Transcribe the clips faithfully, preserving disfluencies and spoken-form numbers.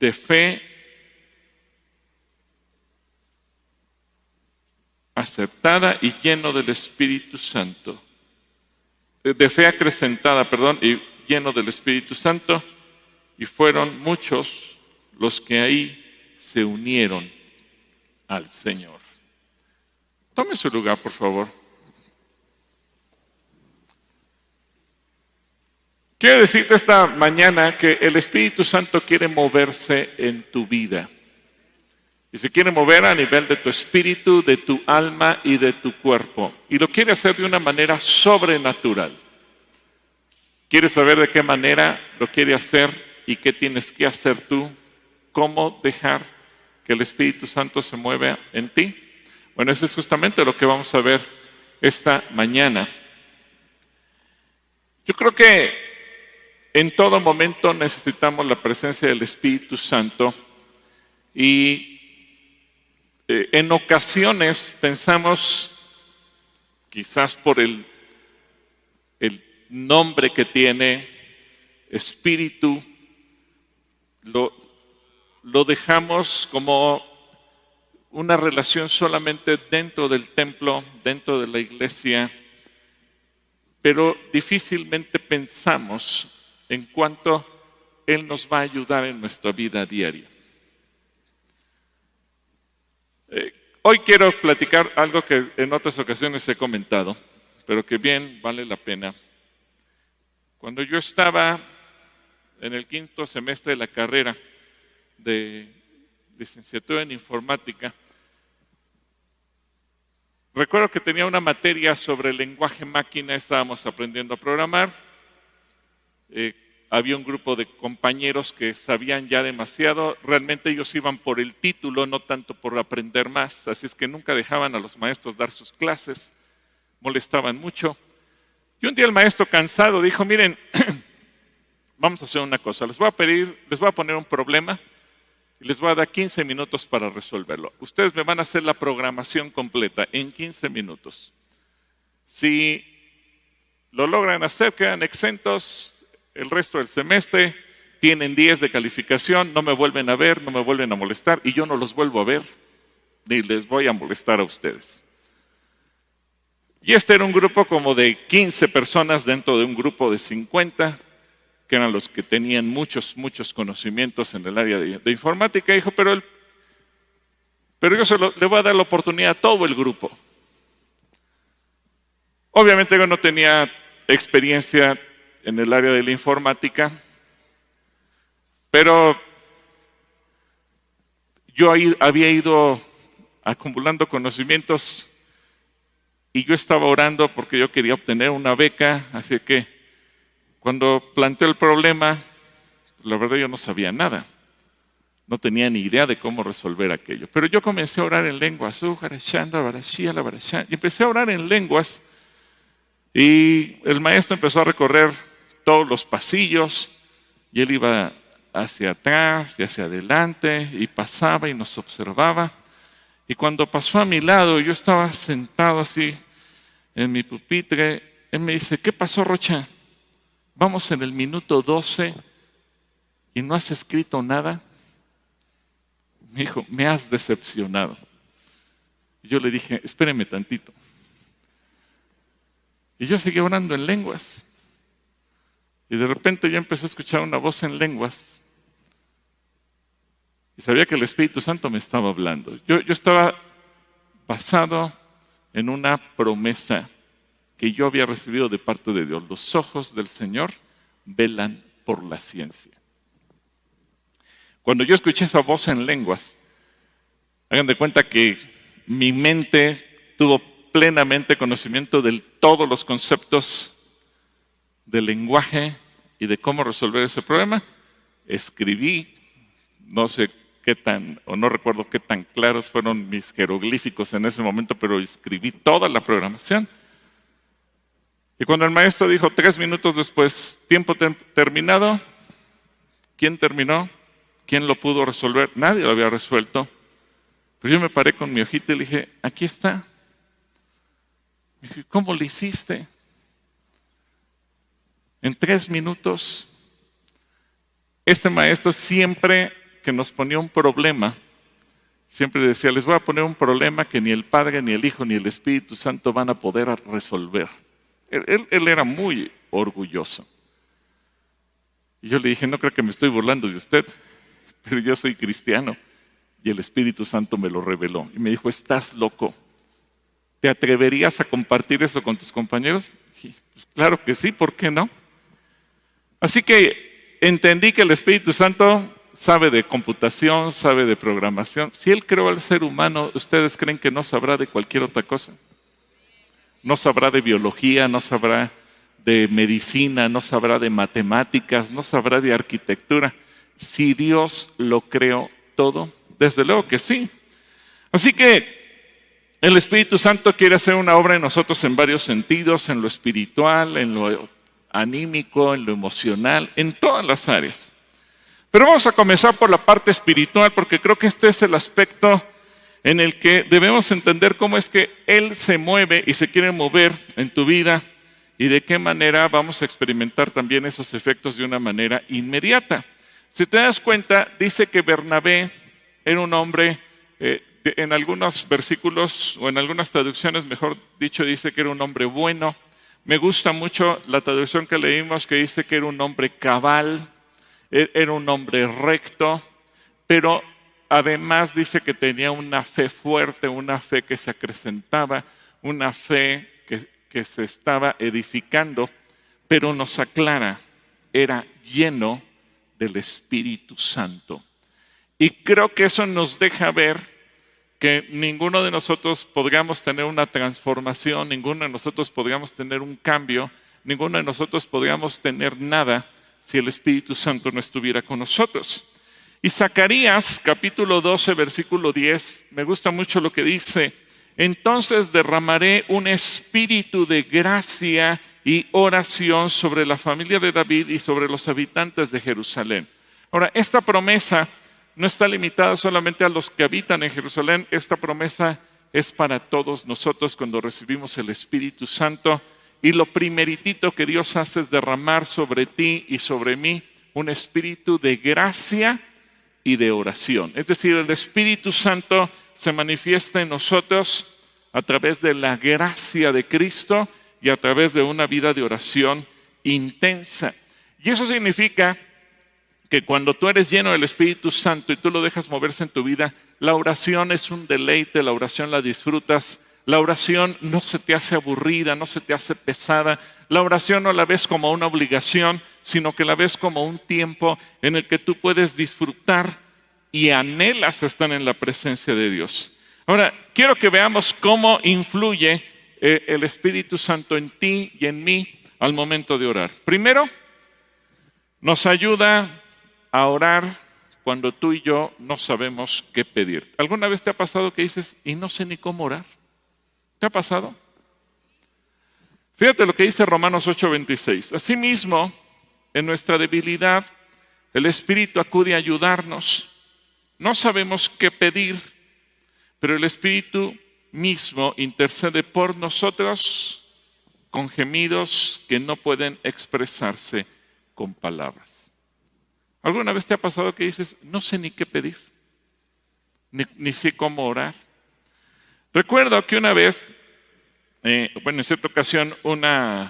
de fe acertada y lleno del Espíritu Santo. De fe acrecentada, perdón, y lleno del Espíritu Santo, y fueron muchos los que ahí se unieron al Señor. Tome su lugar, por favor. Quiero decirte esta mañana que el Espíritu Santo quiere moverse en tu vida. Y se quiere mover a nivel de tu espíritu, de tu alma y de tu cuerpo. Y lo quiere hacer de una manera sobrenatural. ¿Quieres saber de qué manera lo quiere hacer y qué tienes que hacer tú? ¿Cómo dejar que el Espíritu Santo se mueva en ti? Bueno, eso es justamente lo que vamos a ver esta mañana. Yo creo que en todo momento necesitamos la presencia del Espíritu Santo y Eh, en ocasiones pensamos, quizás por el, el nombre que tiene, espíritu, lo, lo dejamos como una relación solamente dentro del templo, dentro de la iglesia, pero difícilmente pensamos en cuánto Él nos va a ayudar en nuestra vida diaria. Eh, hoy quiero platicar algo que en otras ocasiones he comentado, pero que bien vale la pena. Cuando yo estaba en el quinto semestre de la carrera de licenciatura en informática, recuerdo que tenía una materia sobre el lenguaje máquina, estábamos aprendiendo a programar. Eh, Había un grupo de compañeros que sabían ya demasiado. Realmente ellos iban por el título, no tanto por aprender más. Así es que nunca dejaban a los maestros dar sus clases. Molestaban mucho. Y un día el maestro, cansado, dijo, miren, vamos a hacer una cosa. Les voy a pedir, les voy a poner un problema y les voy a dar quince minutos para resolverlo. Ustedes me van a hacer la programación completa en quince minutos. Si lo logran hacer, quedan exentos. El resto del semestre tienen diez de calificación, no me vuelven a ver, no me vuelven a molestar y yo no los vuelvo a ver, ni les voy a molestar a ustedes. Y este era un grupo como de quince personas dentro de un grupo de cincuenta, que eran los que tenían muchos, muchos conocimientos en el área de, de informática. Y dijo, pero, el, pero yo se lo, le voy a dar la oportunidad a todo el grupo. Obviamente yo no tenía experiencia en el área de la informática, pero yo ahí había ido acumulando conocimientos y yo estaba orando porque yo quería obtener una beca, así que cuando planteé el problema, la verdad yo no sabía nada, no tenía ni idea de cómo resolver aquello, pero yo comencé a orar en lenguas, y empecé a orar en lenguas y el maestro empezó a recorrer todos los pasillos, y él iba hacia atrás y hacia adelante, y pasaba y nos observaba. Y cuando pasó a mi lado, yo estaba sentado así en mi pupitre, él me dice, ¿qué pasó, Rocha? Vamos en el minuto doce y no has escrito nada. Me dijo, me has decepcionado. Y yo le dije, espéreme tantito. Y yo seguí orando en lenguas. Y de repente yo empecé a escuchar una voz en lenguas. Y sabía que el Espíritu Santo me estaba hablando. Yo, yo estaba basado en una promesa que yo había recibido de parte de Dios. Los ojos del Señor velan por la ciencia. Cuando yo escuché esa voz en lenguas, hagan de cuenta que mi mente tuvo plenamente conocimiento de todos los conceptos del lenguaje y de cómo resolver ese problema. Escribí, no sé qué tan, o no recuerdo qué tan claros fueron mis jeroglíficos en ese momento, pero escribí toda la programación. Y cuando el maestro dijo tres minutos después, tiempo ter- terminado, ¿quién terminó? ¿Quién lo pudo resolver? Nadie lo había resuelto. Pero yo me paré con mi hojita y le dije, aquí está. Me dije, ¿cómo lo hiciste? En tres minutos. Este maestro siempre que nos ponía un problema, siempre decía, les voy a poner un problema que ni el Padre, ni el Hijo, ni el Espíritu Santo van a poder resolver. Él, él, él era muy orgulloso. Y yo le dije, no creo que me estoy burlando de usted, pero yo soy cristiano. Y el Espíritu Santo me lo reveló. Y me dijo, estás loco. ¿Te atreverías a compartir eso con tus compañeros? Y, pues, claro que sí, ¿por qué no? Así que entendí que el Espíritu Santo sabe de computación, sabe de programación. Si Él creó al ser humano, ¿ustedes creen que no sabrá de cualquier otra cosa? No sabrá de biología, no sabrá de medicina, no sabrá de matemáticas, no sabrá de arquitectura. Si Dios lo creó todo, desde luego que sí. Así que el Espíritu Santo quiere hacer una obra en nosotros en varios sentidos, en lo espiritual, en lo anímico, en lo emocional, en todas las áreas. Pero vamos a comenzar por la parte espiritual, porque creo que este es el aspecto en el que debemos entender cómo es que Él se mueve y se quiere mover en tu vida y de qué manera vamos a experimentar también esos efectos de una manera inmediata. Si te das cuenta, dice que Bernabé era un hombre, eh, en algunos versículos o en algunas traducciones, mejor dicho, dice que era un hombre bueno. Me gusta mucho la traducción que leímos que dice que era un hombre cabal, era un hombre recto, pero además dice que tenía una fe fuerte, una fe que se acrecentaba, una fe que, que se estaba edificando, pero nos aclara, era lleno del Espíritu Santo. Y creo que eso nos deja ver que ninguno de nosotros podríamos tener una transformación, ninguno de nosotros podríamos tener un cambio, ninguno de nosotros podríamos tener nada si el Espíritu Santo no estuviera con nosotros. Y Zacarías, capítulo doce, versículo diez, me gusta mucho lo que dice, entonces derramaré un espíritu de gracia y oración sobre la familia de David y sobre los habitantes de Jerusalén. Ahora, esta promesa no está limitada solamente a los que habitan en Jerusalén, esta promesa es para todos nosotros cuando recibimos el Espíritu Santo. Y lo primeritito que Dios hace es derramar sobre ti y sobre mí un espíritu de gracia y de oración. Es decir, el Espíritu Santo se manifiesta en nosotros a través de la gracia de Cristo y a través de una vida de oración intensa. Y eso significa que cuando tú eres lleno del Espíritu Santo y tú lo dejas moverse en tu vida, la oración es un deleite, la oración la disfrutas. La oración no se te hace aburrida, no se te hace pesada. La oración no la ves como una obligación, sino que la ves como un tiempo en el que tú puedes disfrutar y anhelas estar en la presencia de Dios. Ahora, quiero que veamos cómo influye eh, el Espíritu Santo en ti y en mí al momento de orar. Primero, nos ayuda a orar cuando tú y yo no sabemos qué pedir. ¿Alguna vez te ha pasado que dices, y no sé ni cómo orar? ¿Te ha pasado? Fíjate lo que dice Romanos ocho veintiséis. Asimismo, en nuestra debilidad, el Espíritu acude a ayudarnos. No sabemos qué pedir, pero el Espíritu mismo intercede por nosotros con gemidos que no pueden expresarse con palabras. ¿Alguna vez te ha pasado que dices, no sé ni qué pedir, ni, ni sé cómo orar? Recuerdo que una vez, eh, bueno, en cierta ocasión, una,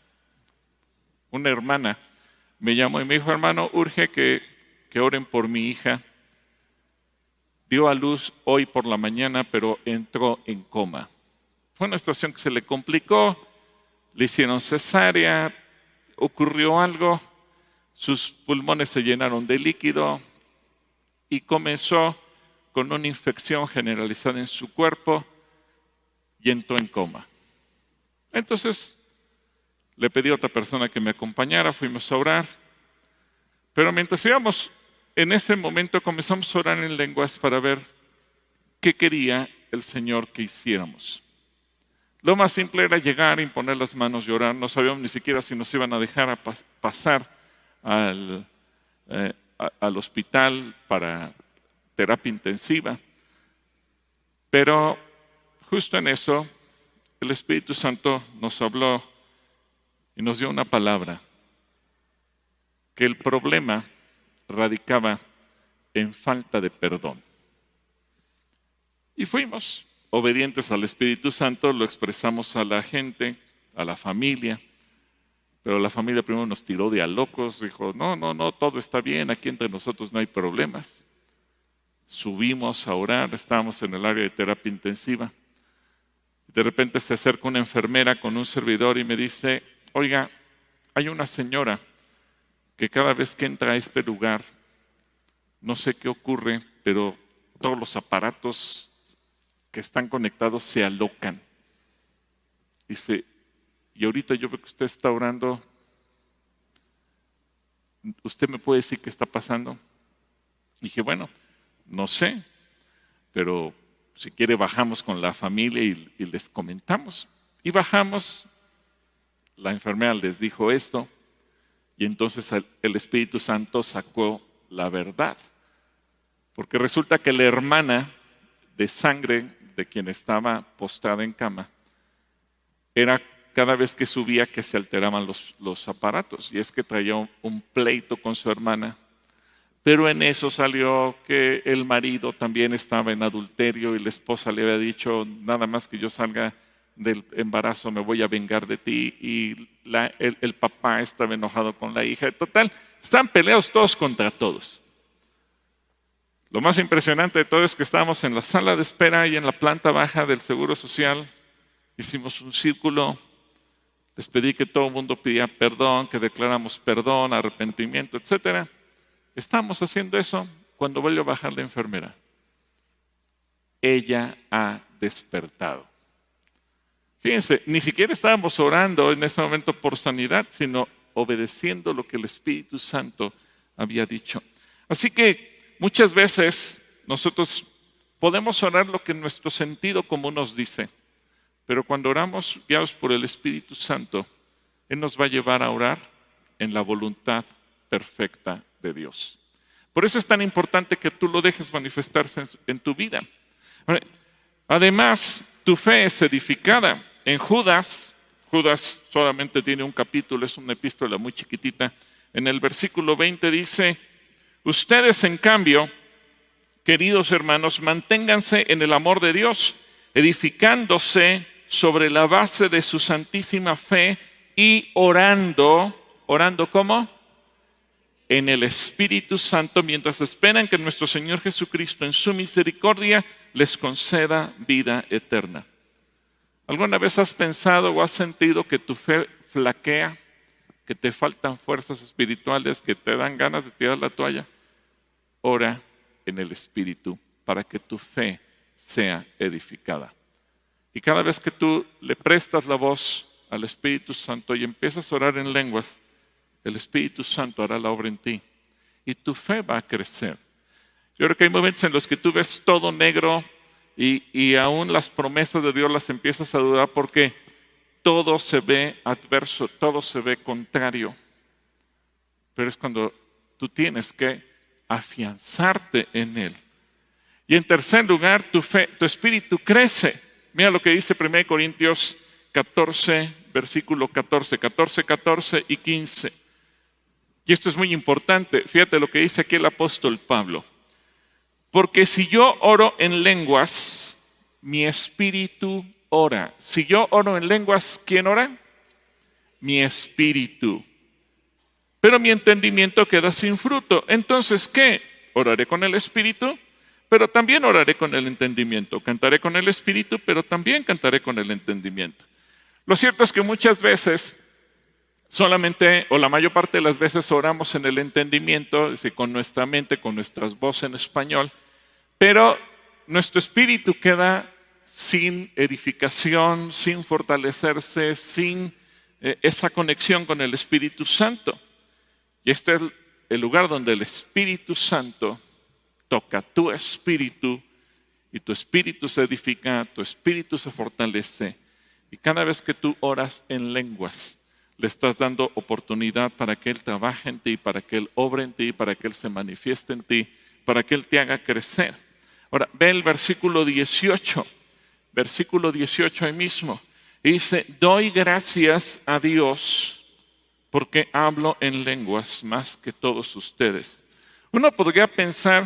una hermana me llamó y me dijo, hermano, urge que, que oren por mi hija. Dio a luz hoy por la mañana, pero entró en coma. Fue una situación que se le complicó, le hicieron cesárea, ocurrió algo, sus pulmones se llenaron de líquido y comenzó con una infección generalizada en su cuerpo y entró en coma. Entonces le pedí a otra persona que me acompañara, fuimos a orar, pero mientras íbamos en ese momento comenzamos a orar en lenguas para ver qué quería el Señor que hiciéramos. Lo más simple era llegar, imponer las manos y orar. No sabíamos ni siquiera si nos iban a dejar a pas- pasar al, eh, a, al hospital para terapia intensiva. Pero justo en eso, el Espíritu Santo nos habló y nos dio una palabra, que el problema radicaba en falta de perdón. Y fuimos obedientes al Espíritu Santo, lo expresamos a la gente, a la familia, pero la familia primero nos tiró de a locos, dijo, no, no, no, todo está bien, aquí entre nosotros no hay problemas. Subimos a orar, estábamos en el área de terapia intensiva. De repente se acerca una enfermera con un servidor y me dice, oiga, hay una señora que cada vez que entra a este lugar, no sé qué ocurre, pero todos los aparatos que están conectados se alocan. Dice, y ahorita yo veo que usted está orando, ¿usted me puede decir qué está pasando? Dije, bueno, no sé, pero si quiere bajamos con la familia y, y les comentamos. Y bajamos, la enfermera les dijo esto, y entonces el, el Espíritu Santo sacó la verdad. Porque resulta que la hermana de sangre de quien estaba postrada en cama, era cada vez que subía que se alteraban los, los aparatos. Y es que traía un, un pleito con su hermana. Pero en eso salió que el marido también estaba en adulterio y la esposa le había dicho, nada más que yo salga del embarazo me voy a vengar de ti. Y la, el, el papá estaba enojado con la hija. Total, están peleados todos contra todos. Lo más impresionante de todo es que estábamos en la sala de espera y en la planta baja del Seguro Social. Hicimos un círculo. Les pedí que todo el mundo pidiera perdón, que declaramos perdón, arrepentimiento, etcétera. Estamos haciendo eso cuando vuelve a bajar la enfermera. Ella ha despertado. Fíjense, ni siquiera estábamos orando en ese momento por sanidad, sino obedeciendo lo que el Espíritu Santo había dicho. Así que muchas veces nosotros podemos orar lo que nuestro sentido común nos dice, pero cuando oramos guiados por el Espíritu Santo, Él nos va a llevar a orar en la voluntad perfecta de Dios. Por eso es tan importante que tú lo dejes manifestarse en, en tu vida. Además, tu fe es edificada. En Judas, Judas solamente tiene un capítulo, es una epístola muy chiquitita. En el versículo veinte dice, ustedes en cambio, queridos hermanos, manténganse en el amor de Dios, edificándose sobre la base de su santísima fe y orando, ¿orando cómo? En el Espíritu Santo, mientras esperan que nuestro Señor Jesucristo en su misericordia les conceda vida eterna. ¿Alguna vez has pensado o has sentido que tu fe flaquea, que te faltan fuerzas espirituales, que te dan ganas de tirar la toalla? Ora en el Espíritu para que tu fe sea edificada. Y cada vez que tú le prestas la voz al Espíritu Santo y empiezas a orar en lenguas, el Espíritu Santo hará la obra en ti y tu fe va a crecer. Yo creo que hay momentos en los que tú ves todo negro y, y aún las promesas de Dios las empiezas a dudar porque todo se ve adverso, todo se ve contrario. Pero es cuando tú tienes que afianzarte en Él. Y en tercer lugar, tu fe, tu espíritu crece. Mira lo que dice primera Corintios catorce, versículo catorce, catorce, catorce y quince. Y esto es muy importante. Fíjate lo que dice aquí el apóstol Pablo. Porque si yo oro en lenguas, mi espíritu ora. Si yo oro en lenguas, ¿quién ora? Mi espíritu. Pero mi entendimiento queda sin fruto. Entonces, ¿qué? Oraré con el espíritu, pero también oraré con el entendimiento. Cantaré con el espíritu, pero también cantaré con el entendimiento. Lo cierto es que muchas veces solamente, o la mayor parte de las veces oramos en el entendimiento, es decir, con nuestra mente, con nuestras voces en español, pero nuestro espíritu queda sin edificación, sin fortalecerse, sin eh, esa conexión con el Espíritu Santo. Y este es el lugar donde el Espíritu Santo toca tu espíritu y tu espíritu se edifica, tu espíritu se fortalece. Y cada vez que tú oras en lenguas, le estás dando oportunidad para que Él trabaje en ti, para que Él obre en ti, para que Él se manifieste en ti, para que Él te haga crecer. Ahora, ve el versículo dieciocho, versículo dieciocho ahí mismo. Y dice, doy gracias a Dios porque hablo en lenguas más que todos ustedes. Uno podría pensar,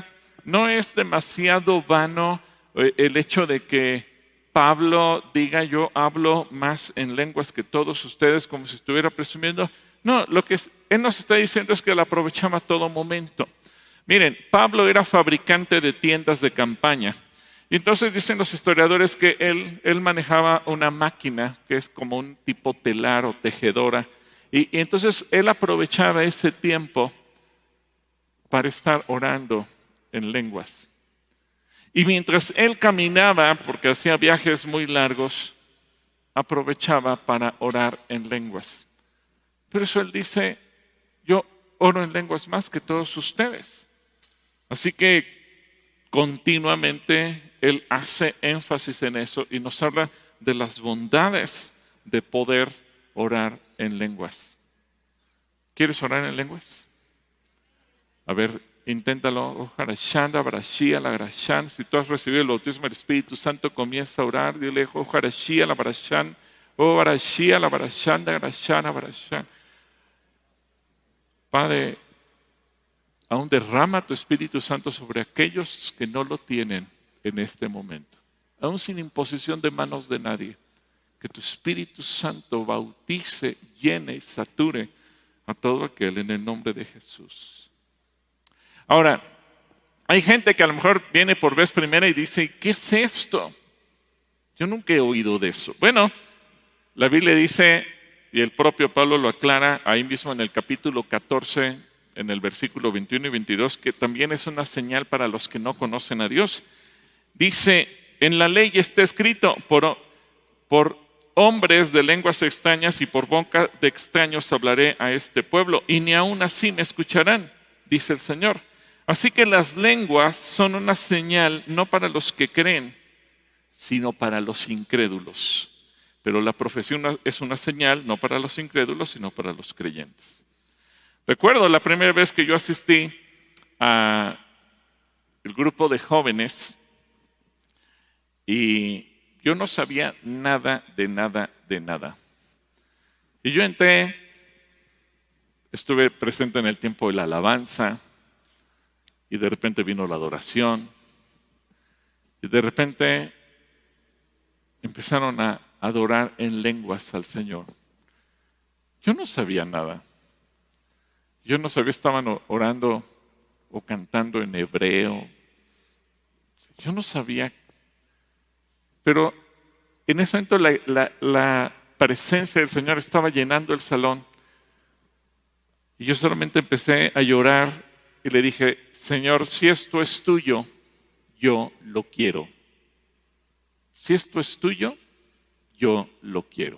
no es demasiado vano el hecho de que Pablo diga yo hablo más en lenguas que todos ustedes, como si estuviera presumiendo. No, lo que él nos está diciendo es que la aprovechaba a todo momento. Miren, Pablo era fabricante de tiendas de campaña. Y entonces dicen los historiadores que él, él manejaba una máquina que es como un tipo telar o tejedora. Y, y entonces él aprovechaba ese tiempo para estar orando en lenguas. Y mientras él caminaba, porque hacía viajes muy largos, aprovechaba para orar en lenguas. Por eso él dice, yo oro en lenguas más que todos ustedes. Así que continuamente él hace énfasis en eso y nos habla de las bondades de poder orar en lenguas. ¿Quieres orar en lenguas? A ver, inténtalo. Si tú has recibido el bautismo del Espíritu Santo, comienza a orar. Dile, Padre, aún derrama tu Espíritu Santo sobre aquellos que no lo tienen en este momento. Aún sin imposición de manos de nadie. Que tu Espíritu Santo bautice, llene y sature a todo aquel en el nombre de Jesús. Ahora, hay gente que a lo mejor viene por vez primera y dice, ¿qué es esto? Yo nunca he oído de eso. Bueno, la Biblia dice, y el propio Pablo lo aclara ahí mismo en el capítulo catorce, en el versículo veintiuno y veintidós, que también es una señal para los que no conocen a Dios. Dice, en la ley está escrito, por, por hombres de lenguas extrañas y por boca de extraños hablaré a este pueblo, y ni aun así me escucharán, dice el Señor. Así que las lenguas son una señal no para los que creen, sino para los incrédulos. Pero la profesión es una señal no para los incrédulos, sino para los creyentes. Recuerdo la primera vez que yo asistí a el grupo de jóvenes y yo no sabía nada de nada de nada. Y yo entré, estuve presente en el tiempo de la alabanza y de repente vino la adoración y de repente empezaron a adorar en lenguas al Señor. Yo no sabía nada. Yo no sabía, estaban orando o cantando en hebreo. Yo no sabía. Pero en ese momento la, la, la presencia del Señor estaba llenando el salón. Y yo solamente empecé a llorar y le dije, Señor, si esto es tuyo, yo lo quiero. Si esto es tuyo, yo lo quiero.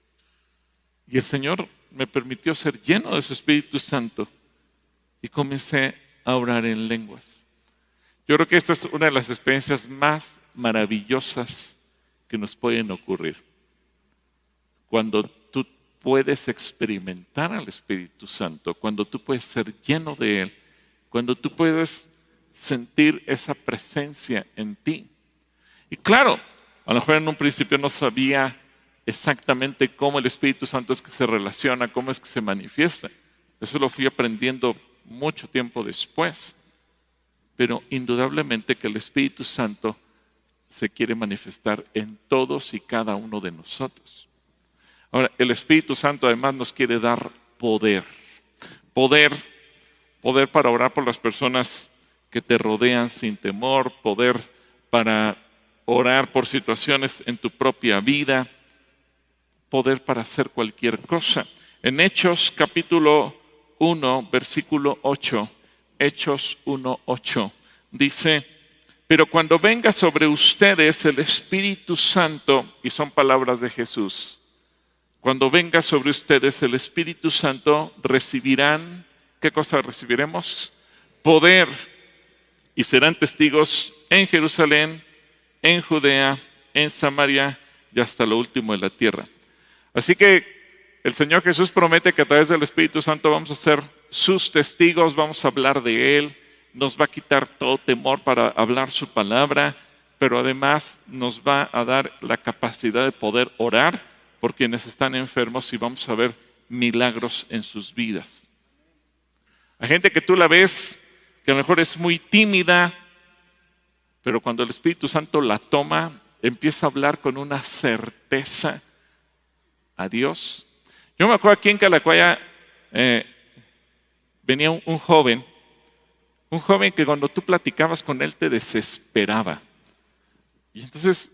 Y el Señor me permitió ser lleno de su Espíritu Santo y comencé a orar en lenguas. Yo creo que esta es una de las experiencias más maravillosas que nos pueden ocurrir. Cuando tú puedes experimentar al Espíritu Santo, cuando tú puedes ser lleno de Él, cuando tú puedes sentir esa presencia en ti. Y claro, a lo mejor en un principio no sabía exactamente cómo el Espíritu Santo es que se relaciona, cómo es que se manifiesta. Eso lo fui aprendiendo mucho tiempo después. Pero indudablemente que el Espíritu Santo se quiere manifestar en todos y cada uno de nosotros. Ahora, el Espíritu Santo además nos quiere dar poder. Poder, poder para orar por las personas que te rodean sin temor, poder para orar por situaciones en tu propia vida, poder para hacer cualquier cosa. En Hechos capítulo uno, versículo ocho, Hechos uno, ocho, dice, pero cuando venga sobre ustedes el Espíritu Santo, y son palabras de Jesús, cuando venga sobre ustedes el Espíritu Santo, recibirán, ¿qué cosa recibiremos? Poder, y serán testigos en Jerusalén, en Judea, en Samaria y hasta lo último de la tierra. Así que el Señor Jesús promete que a través del Espíritu Santo vamos a ser sus testigos, vamos a hablar de Él, nos va a quitar todo temor para hablar su palabra, pero además nos va a dar la capacidad de poder orar por quienes están enfermos y vamos a ver milagros en sus vidas. Hay gente que tú la ves que a lo mejor es muy tímida, pero cuando el Espíritu Santo la toma, empieza a hablar con una certeza a Dios. Yo me acuerdo aquí en Calacuaya, eh, venía un, un joven, un joven que cuando tú platicabas con él te desesperaba. Y entonces,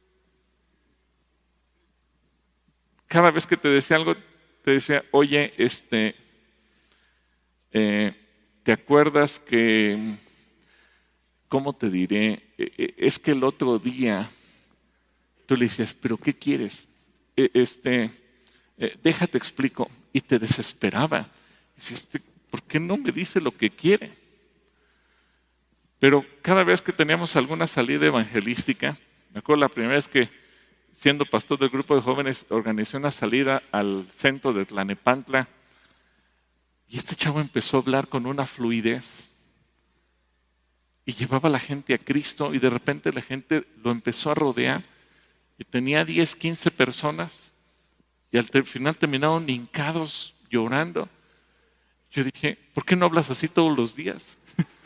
cada vez que te decía algo, te decía, oye, este, eh, ¿te acuerdas que, cómo te diré? Es que el otro día, tú le dices, ¿pero qué quieres? Este, eh, déjate explico. Y te desesperaba. Dices, ¿por qué no me dice lo que quiere? Pero cada vez que teníamos alguna salida evangelística, me acuerdo la primera vez que, siendo pastor del grupo de jóvenes, organizé una salida al centro de Tlanepantla, y este chavo empezó a hablar con una fluidez, y llevaba a la gente a Cristo, y de repente la gente lo empezó a rodear, y tenía diez, quince personas, y al final terminaron hincados, llorando. Yo dije, ¿por qué no hablas así todos los días?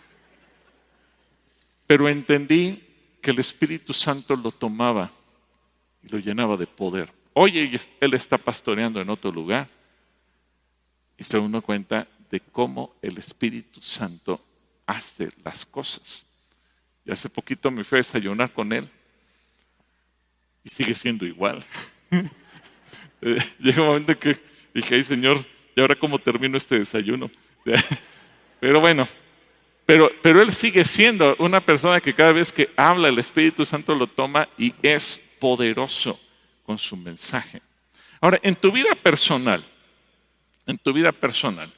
Pero entendí que el Espíritu Santo lo tomaba y lo llenaba de poder. Oye, él está pastoreando en otro lugar. Y se da uno cuenta de cómo el Espíritu Santo hace las cosas. Y hace poquito me fui a desayunar con él y sigue siendo igual. Llega un momento que dije, ay Señor, ¿y ahora cómo termino este desayuno? Pero bueno. Pero, pero él sigue siendo una persona que cada vez que habla el Espíritu Santo lo toma y es poderoso con su mensaje. Ahora, en tu vida personal, en tu vida personal,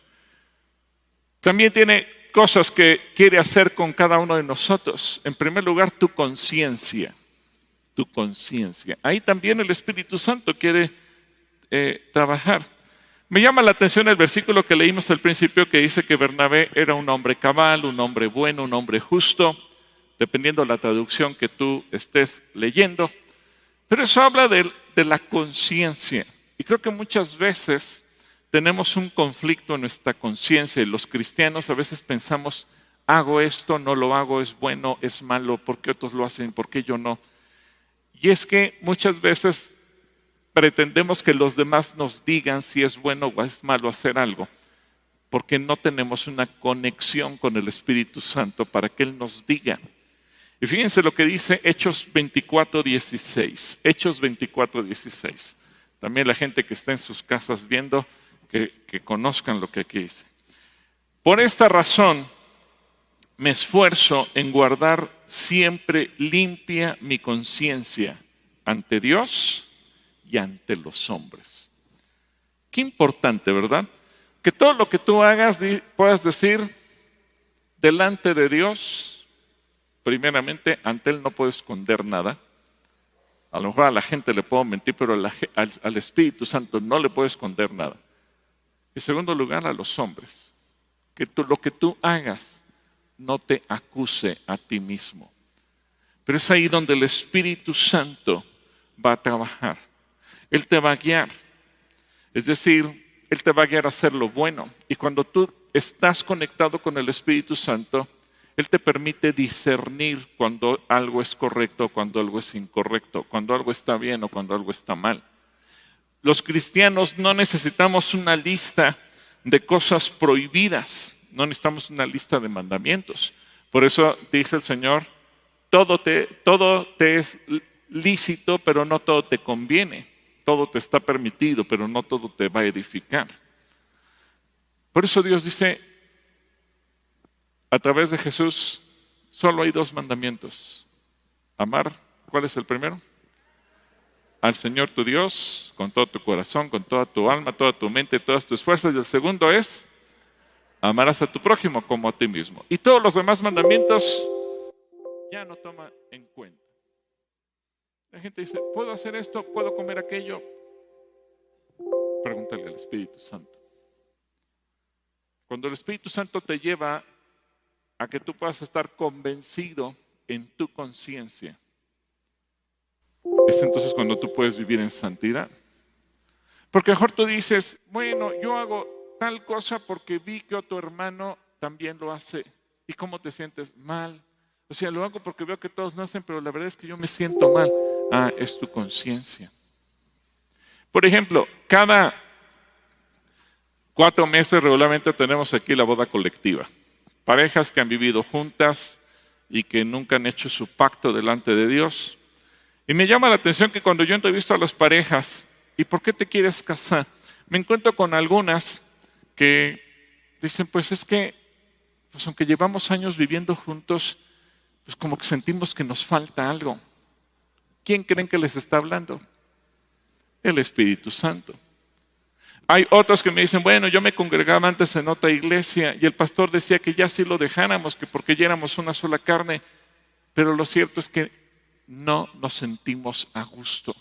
también tiene cosas que quiere hacer con cada uno de nosotros. En primer lugar, tu conciencia, tu conciencia. Ahí también el Espíritu Santo quiere eh, trabajar. Me llama la atención el versículo que leímos al principio que dice que Bernabé era un hombre cabal, un hombre bueno, un hombre justo, dependiendo de la traducción que tú estés leyendo. Pero eso habla de, de la conciencia. Y creo que muchas veces tenemos un conflicto en nuestra conciencia y los cristianos a veces pensamos, hago esto, no lo hago, es bueno, es malo, ¿por qué otros lo hacen, por qué yo no? Y es que muchas veces pretendemos que los demás nos digan si es bueno o es malo hacer algo, porque no tenemos una conexión con el Espíritu Santo para que Él nos diga. Y fíjense lo que dice Hechos veinticuatro dieciséis. Hechos veinticuatro dieciséis. También la gente que está en sus casas viendo, que, que conozcan lo que aquí dice. Por esta razón me esfuerzo en guardar siempre limpia mi conciencia ante Dios y ante los hombres. Qué importante, ¿verdad? Que todo lo que tú hagas puedas decir delante de Dios, primeramente, ante Él no puedo esconder nada. A lo mejor a la gente le puedo mentir, pero al, al, al Espíritu Santo no le puedo esconder nada. En segundo lugar, a los hombres. Que tú, lo que tú hagas no te acuse a ti mismo. Pero es ahí donde el Espíritu Santo va a trabajar. Él te va a guiar. Es decir, Él te va a guiar a hacer lo bueno. Y cuando tú estás conectado con el Espíritu Santo, Él te permite discernir cuando algo es correcto o cuando algo es incorrecto, cuando algo está bien o cuando algo está mal. Los cristianos no necesitamos una lista de cosas prohibidas, no necesitamos una lista de mandamientos. Por eso dice el Señor, todo te, todo te es lícito, pero no todo te conviene. Todo te está permitido, pero no todo te va a edificar. Por eso Dios dice, a través de Jesús, solo hay dos mandamientos. Amar, ¿cuál es el primero? Al Señor tu Dios, con todo tu corazón, con toda tu alma, toda tu mente, todas tus fuerzas. Y el segundo es, amarás a tu prójimo como a ti mismo. Y todos los demás mandamientos ya no toma en cuenta. La gente dice, ¿puedo hacer esto? ¿Puedo comer aquello? Pregúntale al Espíritu Santo. Cuando el Espíritu Santo te lleva a que tú puedas estar convencido en tu conciencia, es entonces cuando tú puedes vivir en santidad. Porque mejor tú dices, bueno, yo hago tal cosa porque vi que otro hermano también lo hace. ¿Y cómo te sientes? Mal. O sea, lo hago porque veo que todos nacen, pero la verdad es que yo me siento mal. Ah, es tu conciencia. Por ejemplo, cada cuatro meses regularmente tenemos aquí la boda colectiva. Parejas que han vivido juntas y que nunca han hecho su pacto delante de Dios. Y me llama la atención que cuando yo entrevisto a las parejas, ¿y por qué te quieres casar? Me encuentro con algunas que dicen, pues es que, pues aunque llevamos años viviendo juntos, pues como que sentimos que nos falta algo. ¿Quién creen que les está hablando? El Espíritu Santo. Hay otros que me dicen, bueno, yo me congregaba antes en otra iglesia y el pastor decía que ya sí lo dejáramos, que porque ya éramos una sola carne, pero lo cierto es que no nos sentimos a gusto.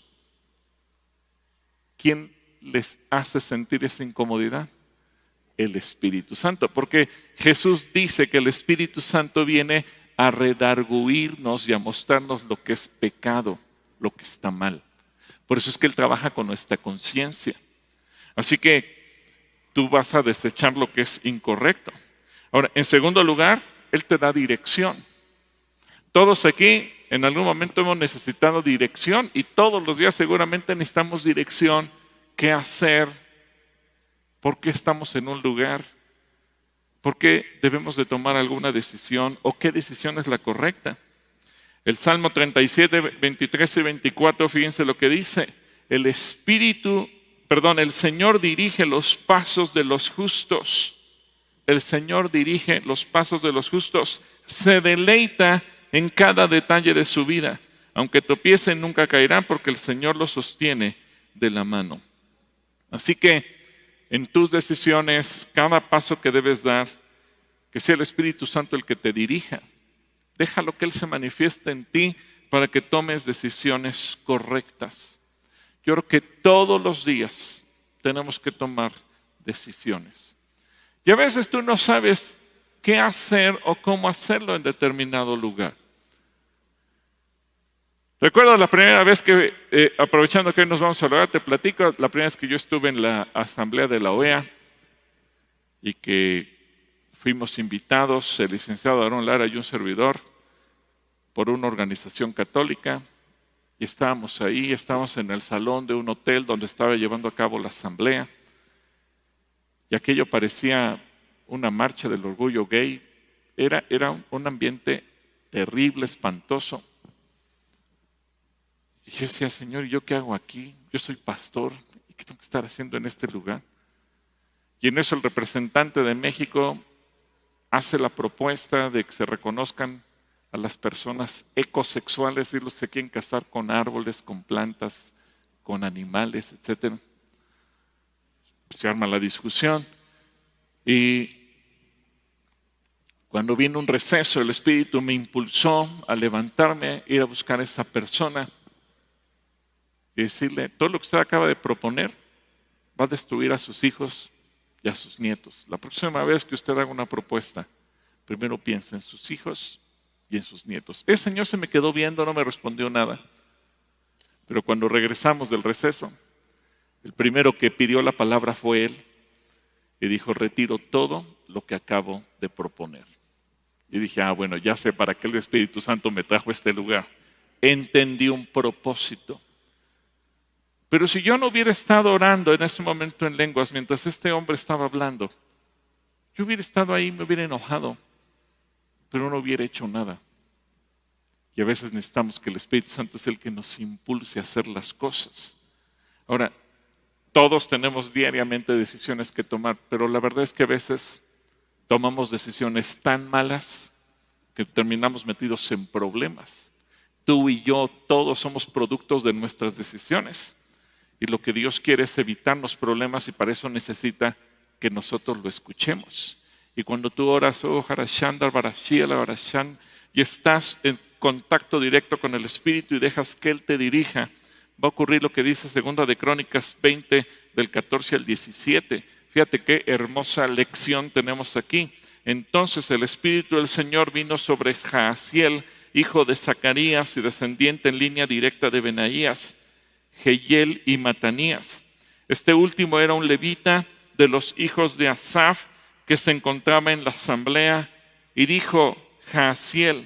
¿Quién les hace sentir esa incomodidad? El Espíritu Santo, porque Jesús dice que el Espíritu Santo viene a redarguirnos y a mostrarnos lo que es pecado, lo que está mal. Por eso es que Él trabaja con nuestra conciencia. Así que tú vas a desechar lo que es incorrecto. Ahora, en segundo lugar, Él te da dirección. Todos aquí en algún momento hemos necesitado dirección y todos los días seguramente necesitamos dirección. ¿Qué hacer? ¿Por qué estamos en un lugar? ¿Por qué debemos de tomar alguna decisión? ¿O qué decisión es la correcta? El Salmo treinta y siete, veintitrés y veinticuatro, fíjense lo que dice. El Espíritu, perdón, el Señor dirige los pasos de los justos. El Señor dirige los pasos de los justos. Se deleita en cada detalle de su vida. Aunque tropiecen, nunca caerán porque el Señor los sostiene de la mano. Así que en tus decisiones, cada paso que debes dar, que sea el Espíritu Santo el que te dirija. Déjalo que Él se manifieste en ti para que tomes decisiones correctas. Yo creo que todos los días tenemos que tomar decisiones. Y a veces tú no sabes qué hacer o cómo hacerlo en determinado lugar. Recuerdo la primera vez que, eh, aprovechando que hoy nos vamos a hablar, te platico, la primera vez que yo estuve en la asamblea de la O E A y que fuimos invitados, el licenciado Aarón Lara y un servidor, por una organización católica, y estábamos ahí, estábamos en el salón de un hotel donde estaba llevando a cabo la asamblea, y aquello parecía una marcha del orgullo gay, era, era un ambiente terrible, espantoso. Y yo decía, Señor, ¿yo qué hago aquí? Yo soy pastor, ¿y qué tengo que estar haciendo en este lugar? Y en eso el representante de México hace la propuesta de que se reconozcan a las personas ecosexuales y los se quieren casar con árboles, con plantas, con animales, etcétera. Se arma la discusión y cuando vino un receso, el Espíritu me impulsó a levantarme, ir a buscar a esa persona y decirle, todo lo que usted acaba de proponer va a destruir a sus hijos y a sus nietos. La próxima vez que usted haga una propuesta, primero piensa en sus hijos y en sus nietos. El Señor se me quedó viendo, no me respondió nada. Pero cuando regresamos del receso, el primero que pidió la palabra fue él y dijo, retiro todo lo que acabo de proponer. Y dije, ah, bueno, ya sé para qué el Espíritu Santo me trajo a este lugar. Entendí un propósito. Pero si yo no hubiera estado orando en ese momento en lenguas mientras este hombre estaba hablando, yo hubiera estado ahí, me hubiera enojado, pero no hubiera hecho nada. Y a veces necesitamos que el Espíritu Santo es el que nos impulse a hacer las cosas. Ahora, todos tenemos diariamente decisiones que tomar, pero la verdad es que a veces tomamos decisiones tan malas que terminamos metidos en problemas. Tú y yo, todos somos productos de nuestras decisiones. Y lo que Dios quiere es evitarnos problemas y para eso necesita que nosotros lo escuchemos. Y cuando tú oras, oh, Harashandar, Barashiela, Barashan, y estás en contacto directo con el Espíritu y dejas que Él te dirija, va a ocurrir lo que dice Segunda de Crónicas veinte, del catorce al diecisiete. Fíjate qué hermosa lección tenemos aquí. Entonces el Espíritu del Señor vino sobre Jaasiel, hijo de Zacarías y descendiente en línea directa de Benaías, Jehiel y Matanías. Este último era un levita de los hijos de Asaf que se encontraba en la asamblea y dijo Jaasiel,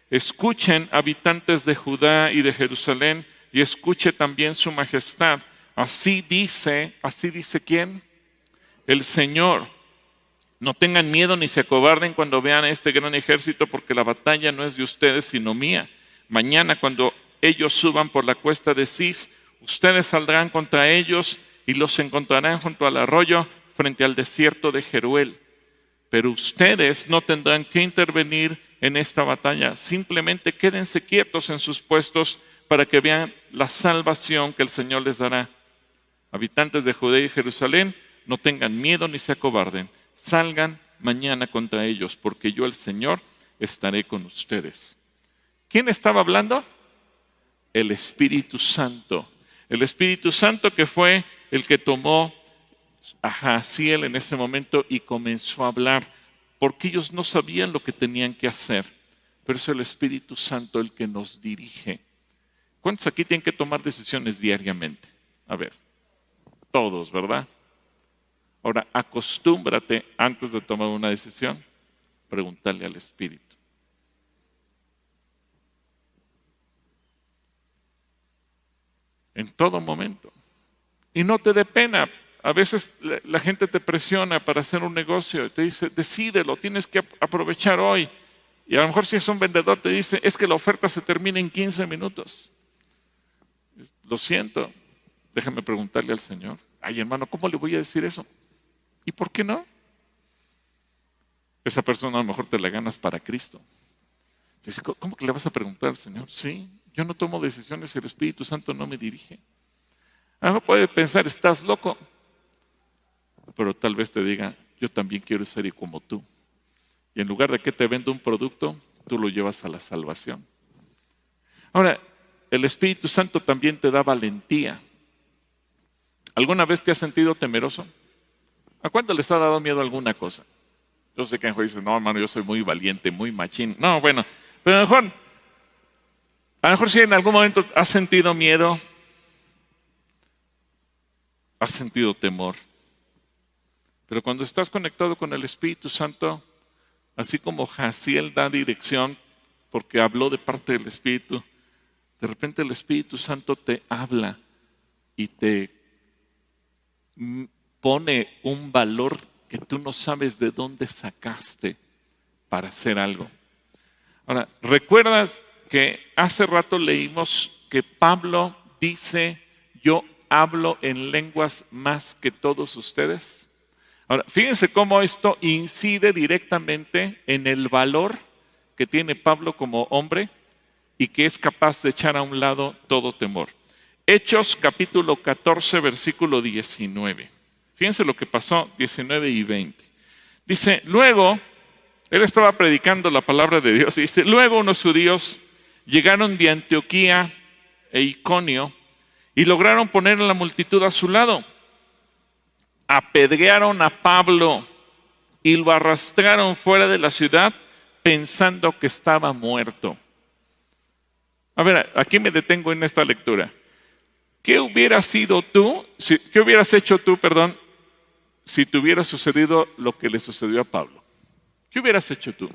escuchen, habitantes de Judá y de Jerusalén, y escuche también su majestad. Así dice, así dice ¿quién? El Señor. No tengan miedo ni se acobarden cuando vean a este gran ejército, porque la batalla no es de ustedes, sino mía. Mañana, cuando ellos suban por la cuesta de Cis, ustedes saldrán contra ellos y los encontrarán junto al arroyo, frente al desierto de Jeruel. Pero ustedes no tendrán que intervenir en esta batalla. Simplemente quédense quietos en sus puestos para que vean la salvación que el Señor les dará. Habitantes de Judea y Jerusalén, no tengan miedo ni se acobarden. Salgan mañana contra ellos, porque yo, el Señor, estaré con ustedes. ¿Quién estaba hablando? El Espíritu Santo. El Espíritu Santo, que fue el que tomó a Jaziel en ese momento y comenzó a hablar, porque ellos no sabían lo que tenían que hacer. Pero es el Espíritu Santo el que nos dirige. ¿Cuántos aquí tienen que tomar decisiones diariamente? A ver, todos, ¿verdad? Ahora, acostúmbrate antes de tomar una decisión, preguntarle al Espíritu. En todo momento. Y no te dé pena. A veces la gente te presiona para hacer un negocio y te dice, decídelo, tienes que aprovechar hoy. Y a lo mejor si es un vendedor te dice, es que la oferta se termina en quince minutos. Lo siento, déjame preguntarle al Señor. Ay, hermano, ¿cómo le voy a decir eso? ¿Y por qué no? Esa persona a lo mejor te la ganas para Cristo. Dice, ¿cómo que le vas a preguntar al Señor? Sí, yo no tomo decisiones si el Espíritu Santo no me dirige. A lo mejor puede pensar, estás loco. Pero tal vez te diga, yo también quiero ser como tú. Y en lugar de que te venda un producto, tú lo llevas a la salvación. Ahora, el Espíritu Santo también te da valentía. ¿Alguna vez te has sentido temeroso? ¿A cuánto les ha dado miedo alguna cosa? Yo sé que a lo mejor dicen, no, hermano, yo soy muy valiente, muy machín. No, bueno, pero a lo mejor, a lo mejor si en algún momento has sentido miedo, has sentido temor. Pero cuando estás conectado con el Espíritu Santo, así como Jaziel da dirección, porque habló de parte del Espíritu, de repente el Espíritu Santo te habla y te pone un valor que tú no sabes de dónde sacaste para hacer algo. Ahora, ¿recuerdas que hace rato leímos que Pablo dice, yo hablo en lenguas más que todos ustedes? Ahora, fíjense cómo esto incide directamente en el valor que tiene Pablo como hombre y que es capaz de echar a un lado todo temor. Hechos capítulo catorce, versículo diecinueve. Fíjense lo que pasó, diecinueve y veinte. Dice, luego, él estaba predicando la palabra de Dios y dice, luego unos judíos llegaron de Antioquía e Iconio y lograron poner a la multitud a su lado. Apedrearon a Pablo y lo arrastraron fuera de la ciudad pensando que estaba muerto. A ver, aquí me detengo en esta lectura. ¿Qué hubieras sido tú, si, qué hubieras hecho tú, perdón, si te hubiera sucedido lo que le sucedió a Pablo? ¿Qué hubieras hecho tú?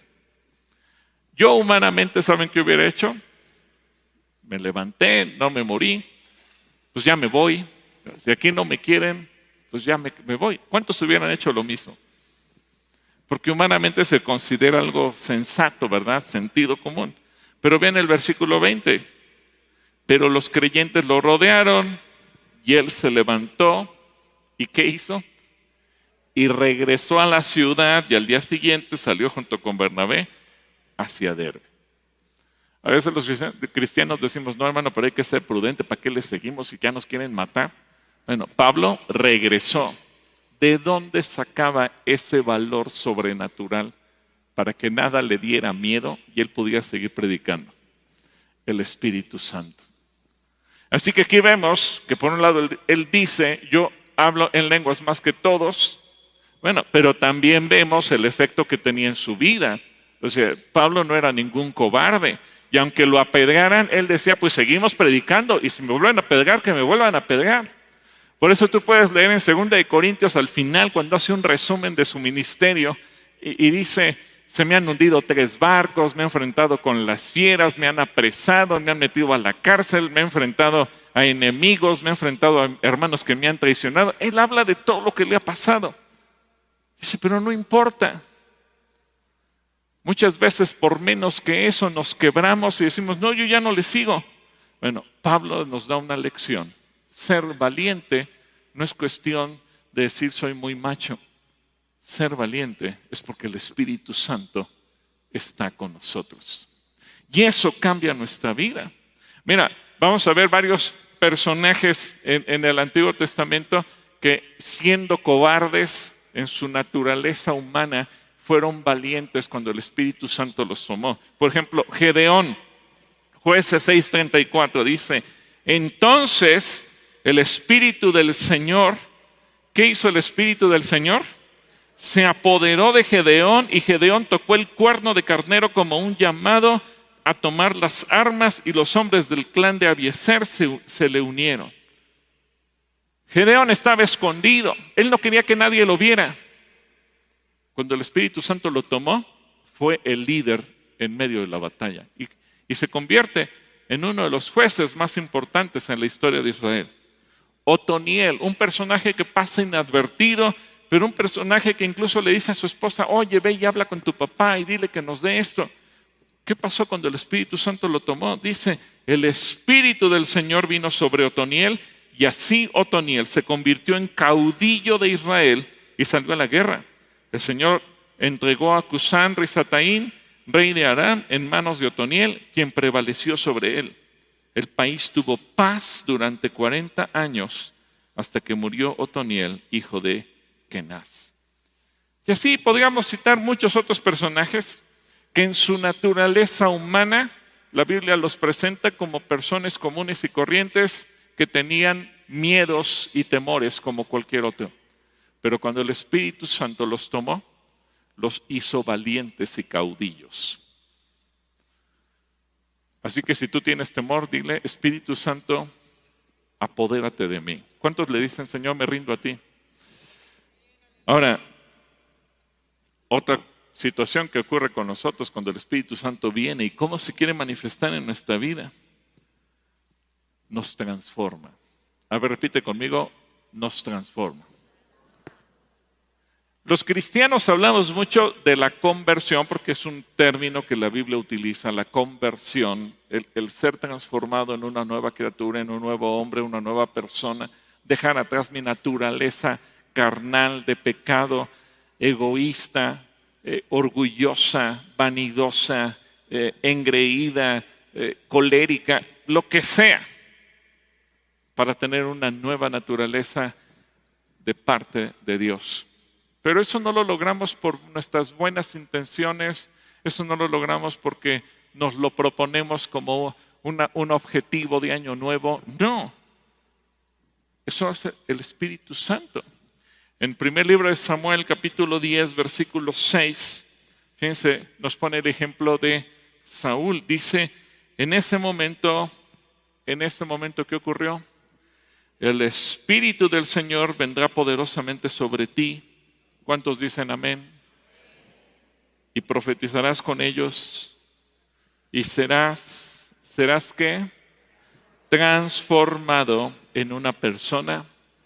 Yo humanamente, ¿saben qué hubiera hecho? Me levanté, no me morí, pues ya me voy. Si aquí no me quieren, pues ya me, me voy. ¿Cuántos hubieran hecho lo mismo? Porque humanamente se considera algo sensato, ¿verdad? Sentido común. Pero vean el versículo veinte. Pero los creyentes lo rodearon y él se levantó. ¿Y qué hizo? Y regresó a la ciudad y al día siguiente salió junto con Bernabé hacia Derbe. A veces los cristianos decimos, no hermano, pero hay que ser prudente, ¿para qué les seguimos si ya nos quieren matar? Bueno, Pablo regresó. ¿De dónde sacaba ese valor sobrenatural para que nada le diera miedo y él pudiera seguir predicando? El Espíritu Santo. Así que aquí vemos que por un lado él, él dice, yo hablo en lenguas más que todos. Bueno, pero también vemos el efecto que tenía en su vida. O sea, Pablo no era ningún cobarde. Y aunque lo apedrearan, él decía, pues seguimos predicando. Y si me vuelven a apedrear, que me vuelvan a apedrear. Por eso tú puedes leer en segunda de Corintios al final, cuando hace un resumen de su ministerio, y, y dice, se me han hundido tres barcos, me he enfrentado con las fieras, me han apresado, me han metido a la cárcel, me he enfrentado a enemigos, me he enfrentado a hermanos que me han traicionado. Él habla de todo lo que le ha pasado. Dice, pero no importa. Muchas veces por menos que eso nos quebramos y decimos, no, yo ya no le sigo. Bueno, Pablo nos da una lección. Ser valiente no es cuestión de decir soy muy macho. Ser valiente es porque el Espíritu Santo está con nosotros. Y eso cambia nuestra vida. Mira, vamos a ver varios personajes en, en el Antiguo Testamento que siendo cobardes en su naturaleza humana, fueron valientes cuando el Espíritu Santo los tomó. Por ejemplo, Gedeón, Jueces seis treinta y cuatro, dice, entonces el Espíritu del Señor, ¿qué hizo el Espíritu del Señor? Se apoderó de Gedeón y Gedeón tocó el cuerno de carnero como un llamado a tomar las armas y los hombres del clan de Abiezer se, se le unieron. Gedeón estaba escondido, él no quería que nadie lo viera. Cuando el Espíritu Santo lo tomó, fue el líder en medio de la batalla y, y se convierte en uno de los jueces más importantes en la historia de Israel. Otoniel, un personaje que pasa inadvertido, pero un personaje que incluso le dice a su esposa, oye, ve y habla con tu papá y dile que nos dé esto. ¿Qué pasó cuando el Espíritu Santo lo tomó? Dice, el Espíritu del Señor vino sobre Otoniel y así Otoniel se convirtió en caudillo de Israel y salió a la guerra. El Señor entregó a Cusán Risataín, rey de Aram, en manos de Otoniel, quien prevaleció sobre él. El país tuvo paz durante cuarenta años hasta que murió Otoniel, hijo de Kenaz. Y así podríamos citar muchos otros personajes que en su naturaleza humana la Biblia los presenta como personas comunes y corrientes que tenían miedos y temores como cualquier otro. Pero cuando el Espíritu Santo los tomó, los hizo valientes y caudillos. Así que si tú tienes temor, dile, Espíritu Santo, apodérate de mí. ¿Cuántos le dicen, Señor, me rindo a ti? Ahora, otra situación que ocurre con nosotros cuando el Espíritu Santo viene y cómo se quiere manifestar en nuestra vida, nos transforma. A ver, repite conmigo, nos transforma. Los cristianos hablamos mucho de la conversión porque es un término que la Biblia utiliza, la conversión, el, el ser transformado en una nueva criatura, en un nuevo hombre, una nueva persona, dejar atrás mi naturaleza carnal de pecado, egoísta, eh, orgullosa, vanidosa, eh, engreída, eh, colérica, lo que sea, para tener una nueva naturaleza de parte de Dios. Pero eso no lo logramos por nuestras buenas intenciones, eso no lo logramos porque nos lo proponemos como una, un objetivo de año nuevo. No, eso hace el Espíritu Santo. En primer libro de Samuel, capítulo diez, versículo seis, fíjense, nos pone el ejemplo de Saúl. Dice, en ese momento, en ese momento, ¿qué ocurrió? El Espíritu del Señor vendrá poderosamente sobre ti. ¿Cuántos dicen amén? Y profetizarás con ellos y serás, ¿serás qué? Transformado en una persona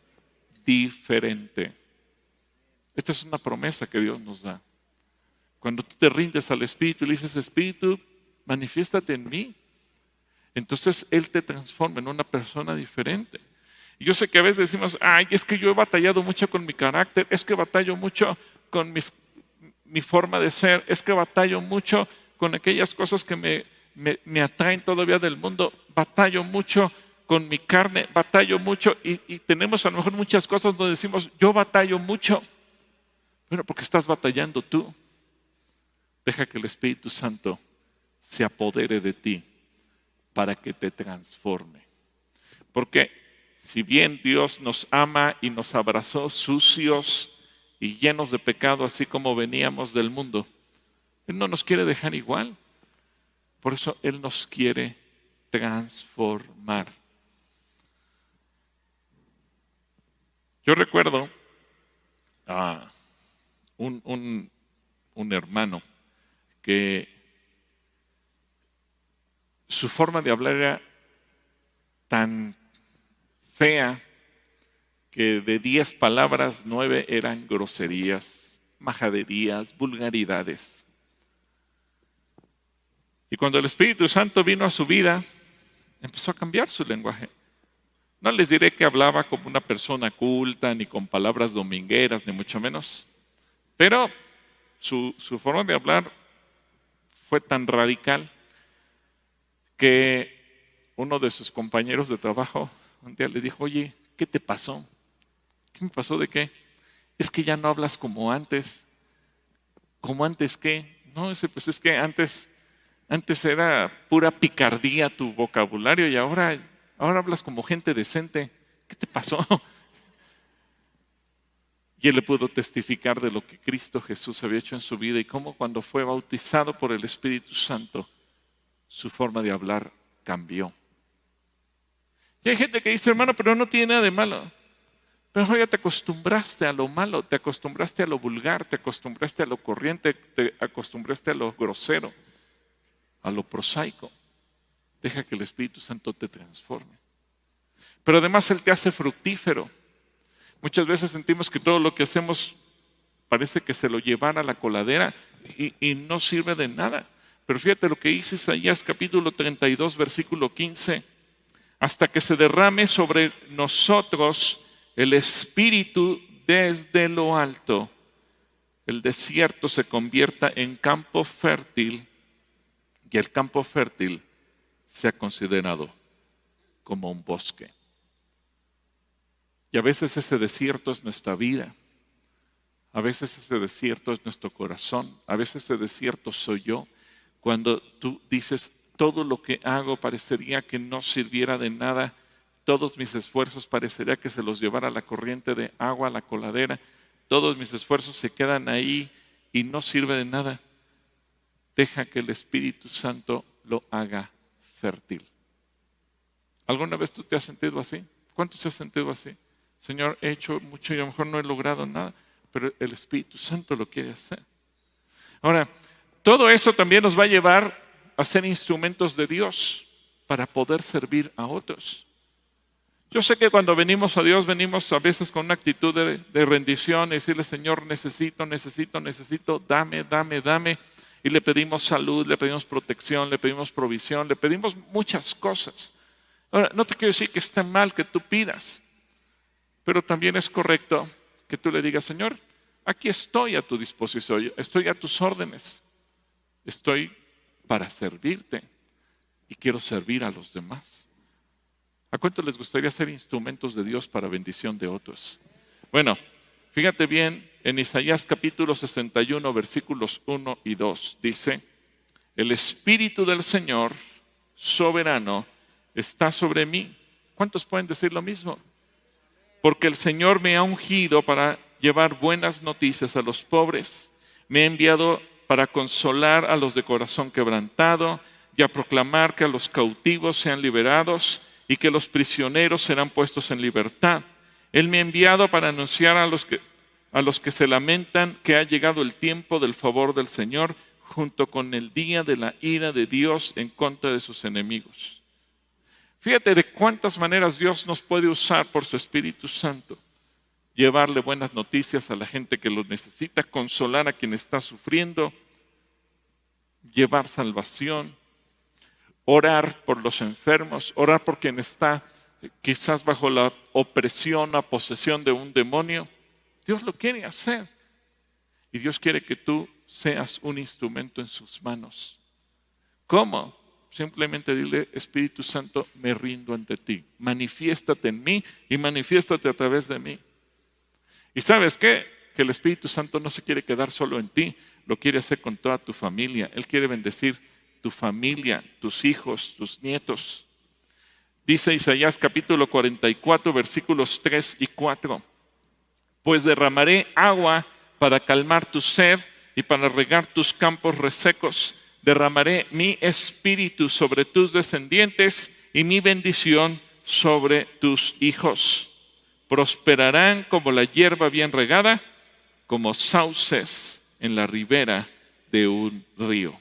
diferente. Esta es una promesa que Dios nos da. Cuando tú te rindes al Espíritu y le dices, Espíritu, manifiéstate en mí, entonces Él te transforma en una persona diferente. Y yo sé que a veces decimos, ay, es que yo he batallado mucho con mi carácter, es que batallo mucho con mis, mi forma de ser, es que batallo mucho con aquellas cosas que me, me, me atraen todavía del mundo, batallo mucho con mi carne, batallo mucho y, y tenemos a lo mejor muchas cosas donde decimos, yo batallo mucho. Bueno, porque estás batallando tú. Deja que el Espíritu Santo se apodere de ti para que te transforme. Porque si bien Dios nos ama y nos abrazó sucios y llenos de pecado, así como veníamos del mundo, Él no nos quiere dejar igual. Por eso Él nos quiere transformar. Yo recuerdo a un, un, un hermano que su forma de hablar era tan fea que de diez palabras, nueve eran groserías, majaderías, vulgaridades. Y cuando el Espíritu Santo vino a su vida, empezó a cambiar su lenguaje. No les diré que hablaba como una persona culta, ni con palabras domingueras, ni mucho menos. Pero su, su forma de hablar fue tan radical que uno de sus compañeros de trabajo un día le dijo: oye, ¿qué te pasó? ¿Qué me pasó de qué? Es que ya no hablas como antes. ¿Cómo antes qué? No, ese, pues es que antes, antes era pura picardía tu vocabulario y ahora, ahora hablas como gente decente. ¿Qué te pasó? Y él le pudo testificar de lo que Cristo Jesús había hecho en su vida y cómo cuando fue bautizado por el Espíritu Santo, su forma de hablar cambió. Y hay gente que dice: hermano, pero no tiene nada de malo. Pero ya te acostumbraste a lo malo, te acostumbraste a lo vulgar, te acostumbraste a lo corriente, te acostumbraste a lo grosero, a lo prosaico. Deja que el Espíritu Santo te transforme. Pero además Él te hace fructífero. Muchas veces sentimos que todo lo que hacemos parece que se lo llevan a la coladera y, y no sirve de nada. Pero fíjate lo que dice Isaías capítulo treinta y dos, versículo quince. Hasta que se derrame sobre nosotros el Espíritu desde lo alto, el desierto se convierta en campo fértil y el campo fértil sea considerado como un bosque. Y a veces ese desierto es nuestra vida, a veces ese desierto es nuestro corazón, a veces ese desierto soy yo. Cuando tú dices: todo lo que hago parecería que no sirviera de nada, todos mis esfuerzos parecería que se los llevara la corriente de agua a la coladera, todos mis esfuerzos se quedan ahí y no sirve de nada. Deja que el Espíritu Santo lo haga fértil. ¿Alguna vez tú te has sentido así? ¿Cuántos se han sentido así? Señor, he hecho mucho y a lo mejor no he logrado nada, pero el Espíritu Santo lo quiere hacer. Ahora, todo eso también nos va a llevar a ser instrumentos de Dios para poder servir a otros. Yo sé que cuando venimos a Dios, venimos a veces con una actitud de, de rendición y decirle: Señor, necesito, necesito, necesito, dame, dame, dame. Y le pedimos salud, le pedimos protección, le pedimos provisión, le pedimos muchas cosas. Ahora, no te quiero decir que está mal que tú pidas, pero también es correcto que tú le digas: Señor, aquí estoy a tu disposición, estoy a tus órdenes, estoy para servirte y quiero servir a los demás. ¿A cuánto les gustaría ser instrumentos de Dios para bendición de otros? Bueno, fíjate bien, en Isaías capítulo sesenta y uno, versículos uno y dos, dice: el Espíritu del Señor soberano está sobre mí. ¿Cuántos pueden decir lo mismo? Porque el Señor me ha ungido para llevar buenas noticias a los pobres. Me ha enviado para consolar a los de corazón quebrantado y a proclamar que a los cautivos sean liberados y que los prisioneros serán puestos en libertad. Él me ha enviado para anunciar a los que, a los que se lamentan que ha llegado el tiempo del favor del Señor, junto con el día de la ira de Dios en contra de sus enemigos. Fíjate de cuántas maneras Dios nos puede usar por su Espíritu Santo. Llevarle buenas noticias a la gente que lo necesita, consolar a quien está sufriendo, llevar salvación, orar por los enfermos, orar por quien está quizás bajo la opresión o posesión de un demonio. Dios lo quiere hacer. Y Dios quiere que tú seas un instrumento en sus manos. ¿Cómo? Simplemente dile: Espíritu Santo, me rindo ante ti. Manifiéstate en mí y manifiéstate a través de mí. ¿Y sabes qué? Que el Espíritu Santo no se quiere quedar solo en ti, lo quiere hacer con toda tu familia. Él quiere bendecir tu familia, tus hijos, tus nietos. Dice Isaías capítulo cuarenta y cuatro, versículos tres y cuatro. Pues derramaré agua para calmar tu sed y para regar tus campos resecos. Derramaré mi espíritu sobre tus descendientes y mi bendición sobre tus hijos. Prosperarán como la hierba bien regada, como sauces en la ribera de un río.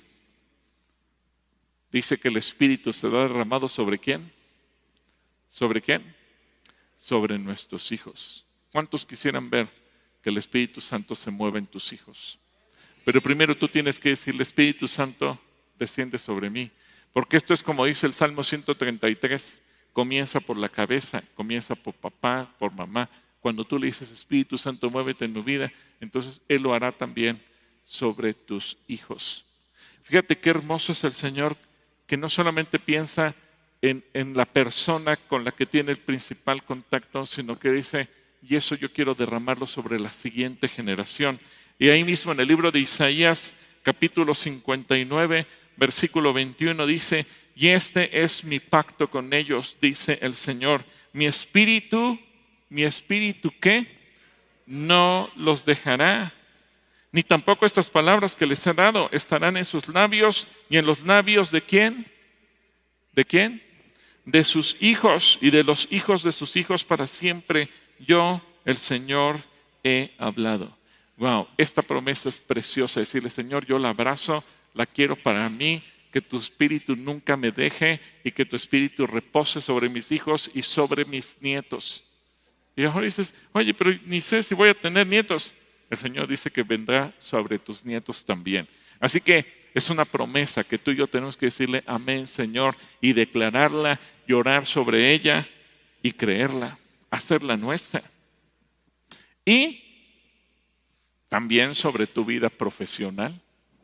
Dice que el Espíritu será derramado ¿sobre quién? ¿Sobre quién? Sobre nuestros hijos. ¿Cuántos quisieran ver que el Espíritu Santo se mueva en tus hijos? Pero primero tú tienes que decirle: Espíritu Santo, desciende sobre mí. Porque esto es como dice el Salmo ciento treinta y tres, comienza por la cabeza, comienza por papá, por mamá. Cuando tú le dices: Espíritu Santo, muévete en mi vida, entonces Él lo hará también sobre tus hijos. Fíjate qué hermoso es el Señor, que no solamente piensa en, en la persona con la que tiene el principal contacto, sino que dice: y eso yo quiero derramarlo sobre la siguiente generación. Y ahí mismo en el libro de Isaías, capítulo cincuenta y nueve, versículo veintiuno, dice: y este es mi pacto con ellos, dice el Señor, mi espíritu, mi espíritu ¿qué? No los dejará, ni tampoco estas palabras que les he dado estarán en sus labios, y en los labios ¿de quién? ¿De quién? De sus hijos y de los hijos de sus hijos para siempre. Yo, el Señor, he hablado. Wow, esta promesa es preciosa. Decirle: Señor, yo la abrazo, la quiero para mí, que tu espíritu nunca me deje y que tu espíritu repose sobre mis hijos y sobre mis nietos. Y ahora dices: oye, pero ni sé si voy a tener nietos. El Señor dice que vendrá sobre tus nietos también. Así que es una promesa que tú y yo tenemos que decirle: amén, Señor, y declararla, y orar sobre ella y creerla, hacerla nuestra. Y también sobre tu vida profesional.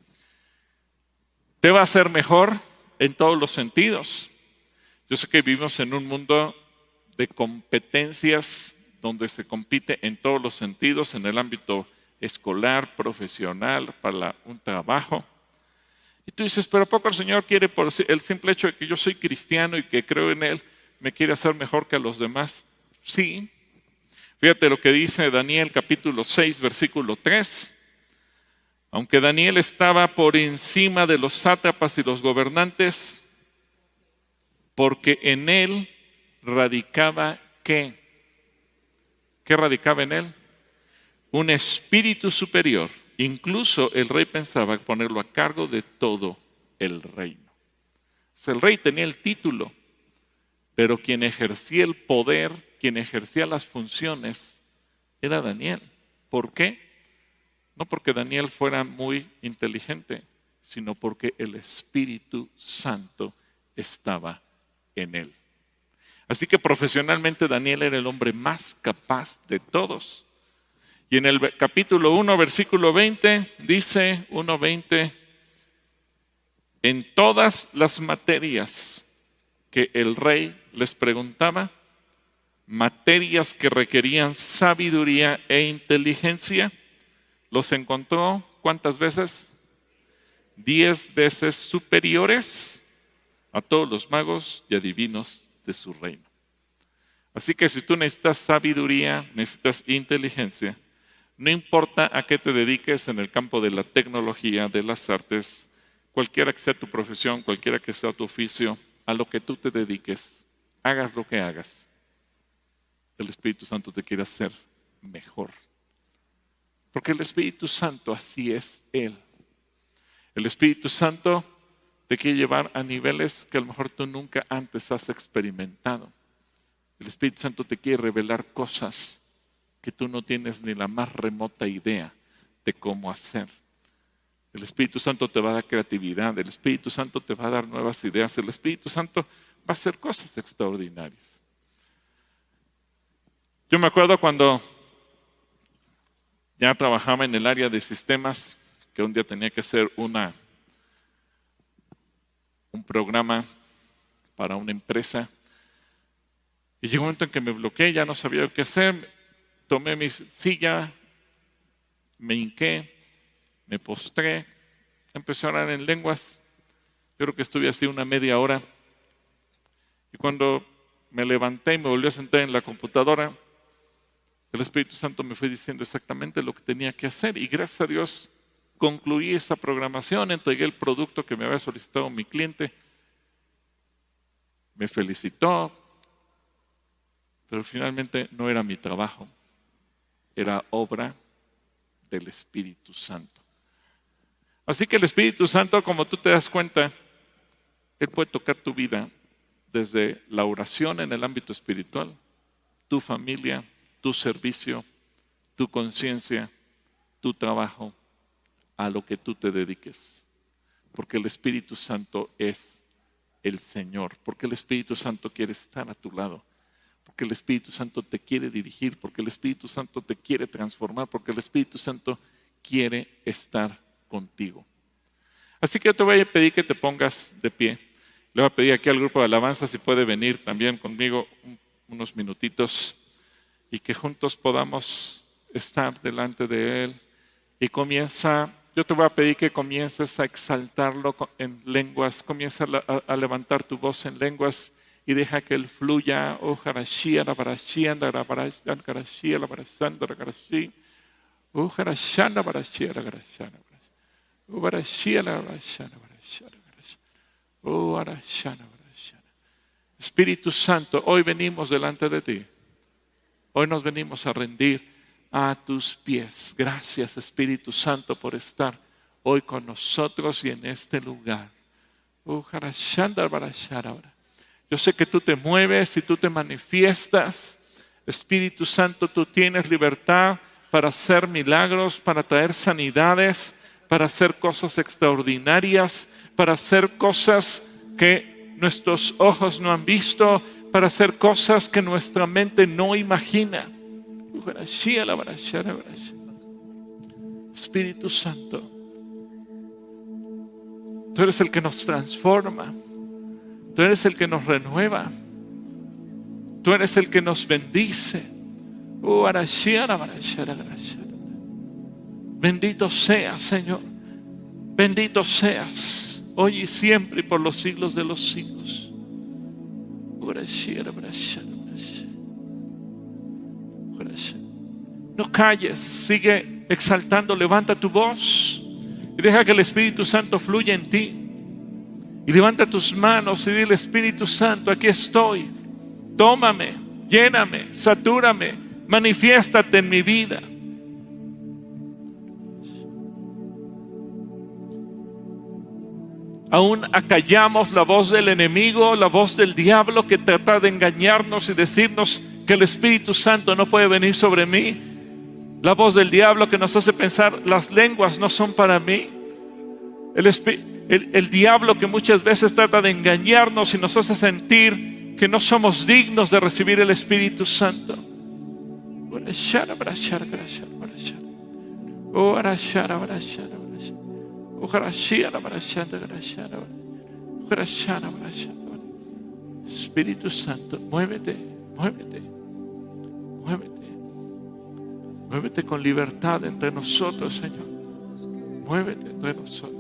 Te va a hacer mejor en todos los sentidos. Yo sé que vivimos en un mundo de competencias donde se compite en todos los sentidos, en el ámbito escolar, profesional, para la, un trabajo. Y tú dices: pero ¿a poco el Señor quiere, por el simple hecho de que yo soy cristiano y que creo en Él, me quiere hacer mejor que a los demás? Sí. Fíjate lo que dice Daniel capítulo seis, versículo tres. Aunque Daniel estaba por encima de los sátrapas y los gobernantes, porque en él radicaba ¿qué? ¿Qué radicaba en él? Un espíritu superior. Incluso el rey pensaba ponerlo a cargo de todo el reino. O sea, el rey tenía el título, pero quien ejercía el poder, quien ejercía las funciones, era Daniel. ¿Por qué? No porque Daniel fuera muy inteligente, sino porque el Espíritu Santo estaba en él. Así que profesionalmente Daniel era el hombre más capaz de todos. Y en el capítulo uno, versículo veinte, dice uno veinte, en todas las materias que el rey les preguntaba, materias que requerían sabiduría e inteligencia, los encontró ¿cuántas veces? Diez veces superiores a todos los magos y adivinos de su reino. Así que si tú necesitas sabiduría, necesitas inteligencia, no importa a qué te dediques en el campo de la tecnología, de las artes, cualquiera que sea tu profesión, cualquiera que sea tu oficio, a lo que tú te dediques, hagas lo que hagas, el Espíritu Santo te quiere hacer mejor. Porque el Espíritu Santo así es Él. El Espíritu Santo te quiere llevar a niveles que a lo mejor tú nunca antes has experimentado. El Espíritu Santo te quiere revelar cosas que tú no tienes ni la más remota idea de cómo hacer. El Espíritu Santo te va a dar creatividad, el Espíritu Santo te va a dar nuevas ideas, el Espíritu Santo va a hacer cosas extraordinarias. Yo me acuerdo cuando ya trabajaba en el área de sistemas, que un día tenía que hacer una, un programa para una empresa. Y llegó un momento en que me bloqueé, ya no sabía qué hacer. Tomé mi silla, me hinqué, me postré, empecé a orar en lenguas. Yo creo que estuve así una media hora. Y cuando me levanté y me volví a sentar en la computadora, el Espíritu Santo me fue diciendo exactamente lo que tenía que hacer. Y gracias a Dios concluí esa programación, entregué el producto que me había solicitado mi cliente. Me felicitó, pero finalmente no era mi trabajo, era obra del Espíritu Santo. Así que el Espíritu Santo, como tú te das cuenta, Él puede tocar tu vida desde la oración en el ámbito espiritual, tu familia, tu servicio, tu conciencia, tu trabajo, a lo que tú te dediques. Porque el Espíritu Santo es el Señor, porque el Espíritu Santo quiere estar a tu lado, porque el Espíritu Santo te quiere dirigir, porque el Espíritu Santo te quiere transformar, porque el Espíritu Santo quiere estar contigo. Así que yo te voy a pedir que te pongas de pie. Le voy a pedir aquí al grupo de alabanza si puede venir también conmigo unos minutitos y que juntos podamos estar delante de Él. Y comienza, yo te voy a pedir que comiences a exaltarlo en lenguas, comienza a, a levantar tu voz en lenguas y deja que Él fluya. Oh, harashia, la barashia, la barashia, la barashia, la barashia, la barashia. Oh, harashia, la barashia, la barashia. Oh, barashia, la barashia, la barashia, la barashia. Oh, harashia, la barashia. Espíritu Santo, hoy venimos delante de ti. Hoy nos venimos a rendir a tus pies. Gracias, Espíritu Santo, por estar hoy con nosotros y en este lugar. Oh, harashia, la barashia, la barashia. Yo sé que tú te mueves y tú te manifiestas. Espíritu Santo, tú tienes libertad para hacer milagros, para traer sanidades, para hacer cosas extraordinarias, para hacer cosas que nuestros ojos no han visto, para hacer cosas que nuestra mente no imagina. Espíritu Santo, tú eres el que nos transforma. Tú eres el que nos renueva. Tú eres el que nos bendice. Oh, bendito seas, Señor. Bendito seas, hoy y siempre y por los siglos de los siglos. No calles, sigue exaltando, levanta tu voz y deja que el Espíritu Santo fluya en ti. Y levanta tus manos y dile: Espíritu Santo, aquí estoy. Tómame, lléname, satúrame, manifiéstate en mi vida. Aún acallamos la voz del enemigo, la voz del diablo que trata de engañarnos y decirnos que el Espíritu Santo no puede venir sobre mí. La voz del diablo que nos hace pensar: las lenguas no son para mí. El Espíritu El, el diablo que muchas veces trata de engañarnos y nos hace sentir que no somos dignos de recibir el Espíritu Santo. Espíritu Santo, muévete, muévete, muévete. Muévete con libertad entre nosotros, Señor. Muévete entre nosotros.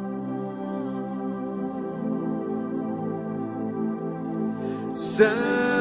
Santo.